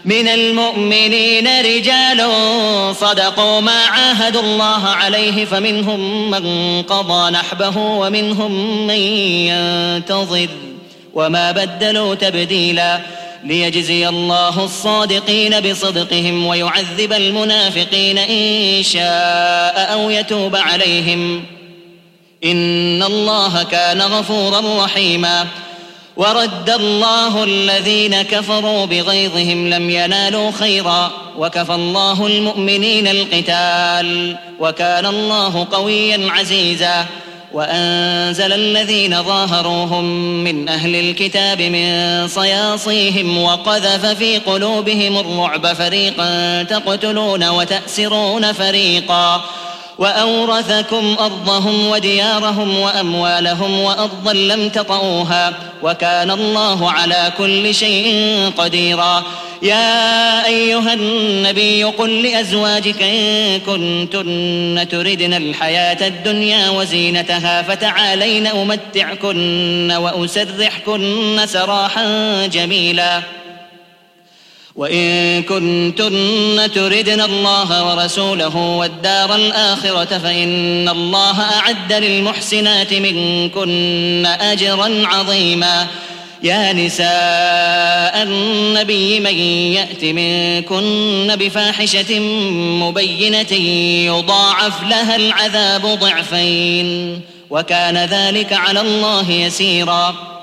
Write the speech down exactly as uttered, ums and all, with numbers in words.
من المؤمنين رجال صدقوا ما عاهدوا الله عليه فمنهم من قضى نحبه ومنهم من ينتظر وما بدلوا تبديلا ليجزي الله الصادقين بصدقهم ويعذب المنافقين إن شاء أو يتوب عليهم إن الله كان غفورا رحيما. ورد الله الذين كفروا بغيظهم لم ينالوا خيرا وكفى الله المؤمنين القتال وكان الله قويا عزيزا. وأنزل الذين ظاهروهم من أهل الكتاب من صياصيهم وقذف في قلوبهم الرعب فريقا تقتلون وتأسرون فريقا وأورثكم أرضهم وديارهم وأموالهم وأرضا لم تطئوها وكان الله على كل شيء قديرا. يا أيها النبي قل لأزواجك إن كنتن تردن الحياة الدنيا وزينتها فتعالين أمتعكن وأسرحكن سراحا جميلا وإن كنتن تردن الله ورسوله والدار الآخرة فإن الله أعد للمحسنات منكن أجرا عظيما. يا نساء النبي من يأت منكن بفاحشة مبينة يضاعف لها العذاب ضعفين وكان ذلك على الله يسيرا.